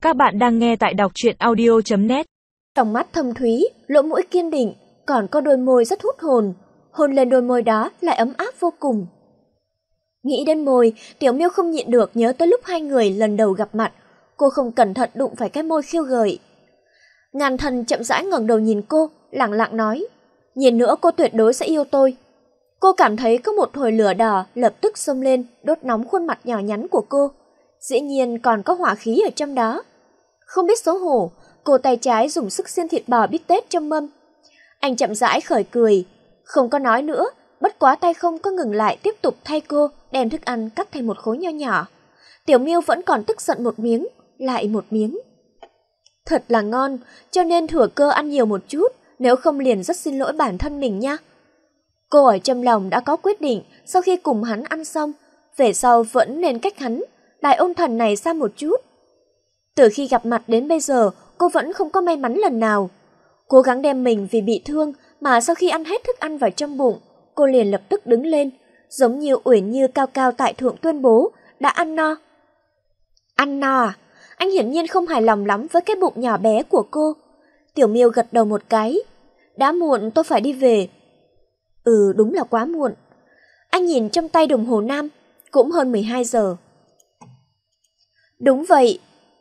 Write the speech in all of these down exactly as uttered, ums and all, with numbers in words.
Các bạn đang nghe tại đọc truyện audio chấm net. Trong mắt thâm thúy, lỗ mũi kiên định, còn có đôi môi rất hút hồn. Hôn lên đôi môi đó lại ấm áp vô cùng. Nghĩ đến môi, Tiểu Miêu không nhịn được nhớ tới lúc hai người lần đầu gặp mặt. Cô không cẩn thận đụng phải cái môi khiêu gợi. Ngàn Thần chậm rãi ngẩng đầu nhìn cô, lặng lặng nói: "Nhìn nữa cô tuyệt đối sẽ yêu tôi." Cô cảm thấy có một hồi lửa đỏ lập tức xông lên, đốt nóng khuôn mặt nhỏ nhắn của cô. Dĩ nhiên còn có hỏa khí ở trong đó. Không biết xấu hổ, cô tay trái dùng sức xiên thịt bò bít tết trong mâm. Anh chậm rãi khởi cười, không có nói nữa, bất quá tay không có ngừng lại tiếp tục thay cô đem thức ăn cắt thành một khối nho nhỏ. Tiểu Miêu vẫn còn tức giận một miếng, lại một miếng. Thật là ngon, cho nên thừa cơ ăn nhiều một chút, nếu không liền rất xin lỗi bản thân mình nha. Cô ở trong lòng đã có quyết định, sau khi cùng hắn ăn xong, về sau vẫn nên cách hắn, Đại Ôn Thần này xa một chút. Từ khi gặp mặt đến bây giờ, cô vẫn không có may mắn lần nào. Cố gắng đem mình vì bị thương, mà sau khi ăn hết thức ăn vào trong bụng, cô liền lập tức đứng lên, giống như Uyển Như cao cao tại thượng tuyên bố, đã ăn no. Ăn no à? Anh hiển nhiên không hài lòng lắm với cái bụng nhỏ bé của cô. Tiểu Miêu gật đầu một cái. Đã muộn, tôi phải đi về. Ừ, đúng là quá muộn. Anh nhìn trong tay đồng hồ nam, cũng hơn mười hai giờ. Đúng vậy.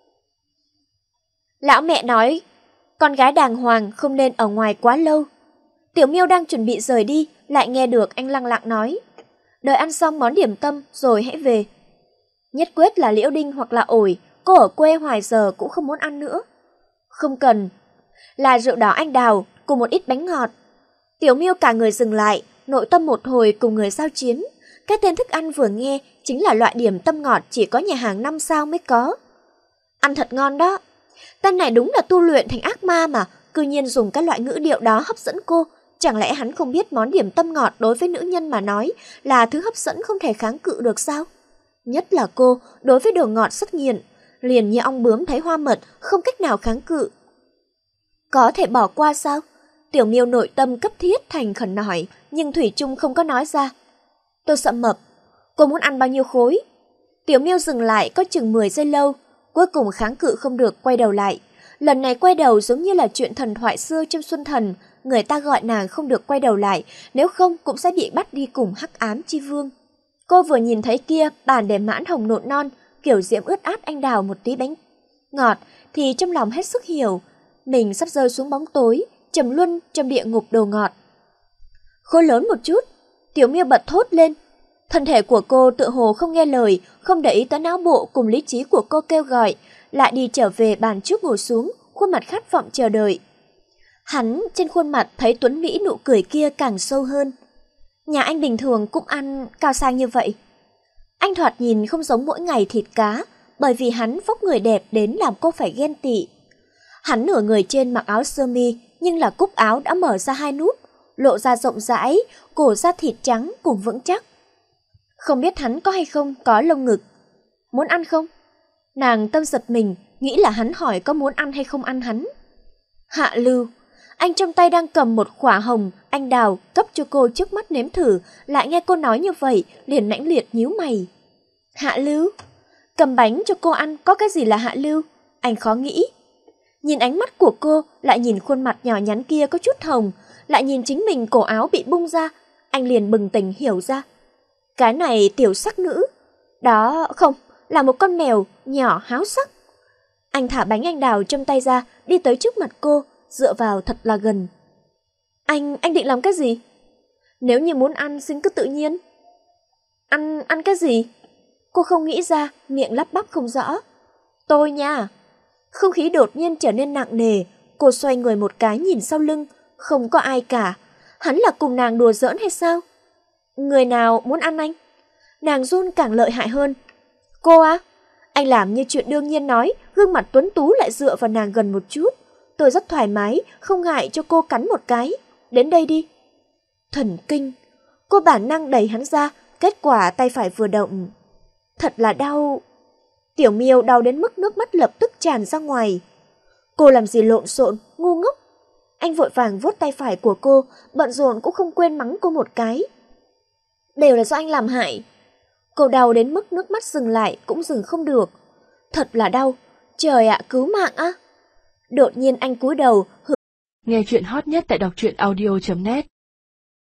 Lão mẹ nói, con gái đàng hoàng không nên ở ngoài quá lâu. Tiểu Miêu đang chuẩn bị rời đi, lại nghe được anh lặng lặng nói: đợi ăn xong món điểm tâm rồi hãy về. Nhất quyết là liễu đinh hoặc là ổi, cô ở quê hoài giờ cũng không muốn ăn nữa. Không cần. Là rượu đỏ anh đào cùng một ít bánh ngọt. Tiểu Miêu cả người dừng lại, nội tâm một hồi cùng người giao chiến. Cái tên thức ăn vừa nghe chính là loại điểm tâm ngọt chỉ có nhà hàng năm sao mới có. Ăn thật ngon đó. Tên này đúng là tu luyện thành ác ma mà, cư nhiên dùng cái loại ngữ điệu đó hấp dẫn cô. Chẳng lẽ hắn không biết món điểm tâm ngọt đối với nữ nhân mà nói là thứ hấp dẫn không thể kháng cự được sao? Nhất là cô, đối với đồ ngọt rất nghiện, liền như ong bướm thấy hoa mật, không cách nào kháng cự. Có thể bỏ qua sao? Tiểu Miêu nội tâm cấp thiết thành khẩn hỏi, nhưng thủy chung không có nói ra. Tôi sợ mập. Cô muốn ăn bao nhiêu khối? Tiểu Miêu dừng lại có chừng mười giây lâu, cuối cùng kháng cự không được quay đầu lại. Lần này quay đầu giống như là chuyện thần thoại xưa trong Xuân Thần, người ta gọi nàng không được quay đầu lại, nếu không cũng sẽ bị bắt đi cùng Hắc Ám Chi Vương. Cô vừa nhìn thấy kia bàn để mãn hồng nộn non, kiểu diễm ướt át anh đào một tí bánh ngọt, thì trong lòng hết sức hiểu, mình sắp rơi xuống bóng tối, trầm luân trong địa ngục đồ ngọt. Khối lớn một chút, Tiểu Miêu bật thốt lên. Thân thể của cô tựa hồ không nghe lời, không để ý tới não bộ cùng lý trí của cô kêu gọi, lại đi trở về bàn trước ngồi xuống, khuôn mặt khát vọng chờ đợi. Hắn trên khuôn mặt thấy tuấn mỹ nụ cười kia càng sâu hơn. Nhà anh bình thường cũng ăn cao sang như vậy. Anh thoạt nhìn không giống mỗi ngày thịt cá, bởi vì hắn vóc người đẹp đến làm cô phải ghen tị. Hắn nửa người trên mặc áo sơ mi, nhưng là cúc áo đã mở ra hai nút, lộ ra rộng rãi, cổ da thịt trắng cùng vững chắc. Không biết hắn có hay không có lông ngực. Muốn ăn không? Nàng tâm giật mình, nghĩ là hắn hỏi có muốn ăn hay không ăn hắn. Hạ Lưu, anh trong tay đang cầm một quả hồng anh đào cấp cho cô trước mắt nếm thử, lại nghe cô nói như vậy, liền mãnh liệt nhíu mày. Hạ Lưu, cầm bánh cho cô ăn có cái gì là Hạ Lưu? Anh khó nghĩ. Nhìn ánh mắt của cô, lại nhìn khuôn mặt nhỏ nhắn kia có chút hồng, lại nhìn chính mình cổ áo bị bung ra, anh liền bừng tỉnh hiểu ra. Cái này tiểu sắc nữ. Đó không, là một con mèo nhỏ háo sắc. Anh thả bánh anh đào trong tay ra, đi tới trước mặt cô, dựa vào thật là gần. Anh, anh định làm cái gì? Nếu như muốn ăn xin cứ tự nhiên. Ăn, ăn cái gì? Cô không nghĩ ra, miệng lắp bắp không rõ. Tôi nha. Không khí đột nhiên trở nên nặng nề, cô xoay người một cái nhìn sau lưng, không có ai cả. Hắn là cùng nàng đùa giỡn hay sao? Người nào muốn ăn anh? Nàng run càng lợi hại hơn. Cô á? Anh làm như chuyện đương nhiên nói, gương mặt tuấn tú lại dựa vào nàng gần một chút. Tôi rất thoải mái, không ngại cho cô cắn một cái. Đến đây đi. Thần kinh. Cô bản năng đẩy hắn ra, kết quả tay phải vừa động. Thật là đau. Tiểu Miêu đau đến mức nước mắt lập tức tràn ra ngoài. Cô làm gì lộn xộn, ngu ngốc. Anh vội vàng vuốt tay phải của cô, bận rộn cũng không quên mắng cô một cái. Đều là do anh làm hại. Cô đau đến mức nước mắt dừng lại cũng dừng không được. Thật là đau, Trời ạ, cứu mạng á! Đột nhiên anh cúi đầu. Nghe chuyện hot nhất tại đọc truyện audio chấm net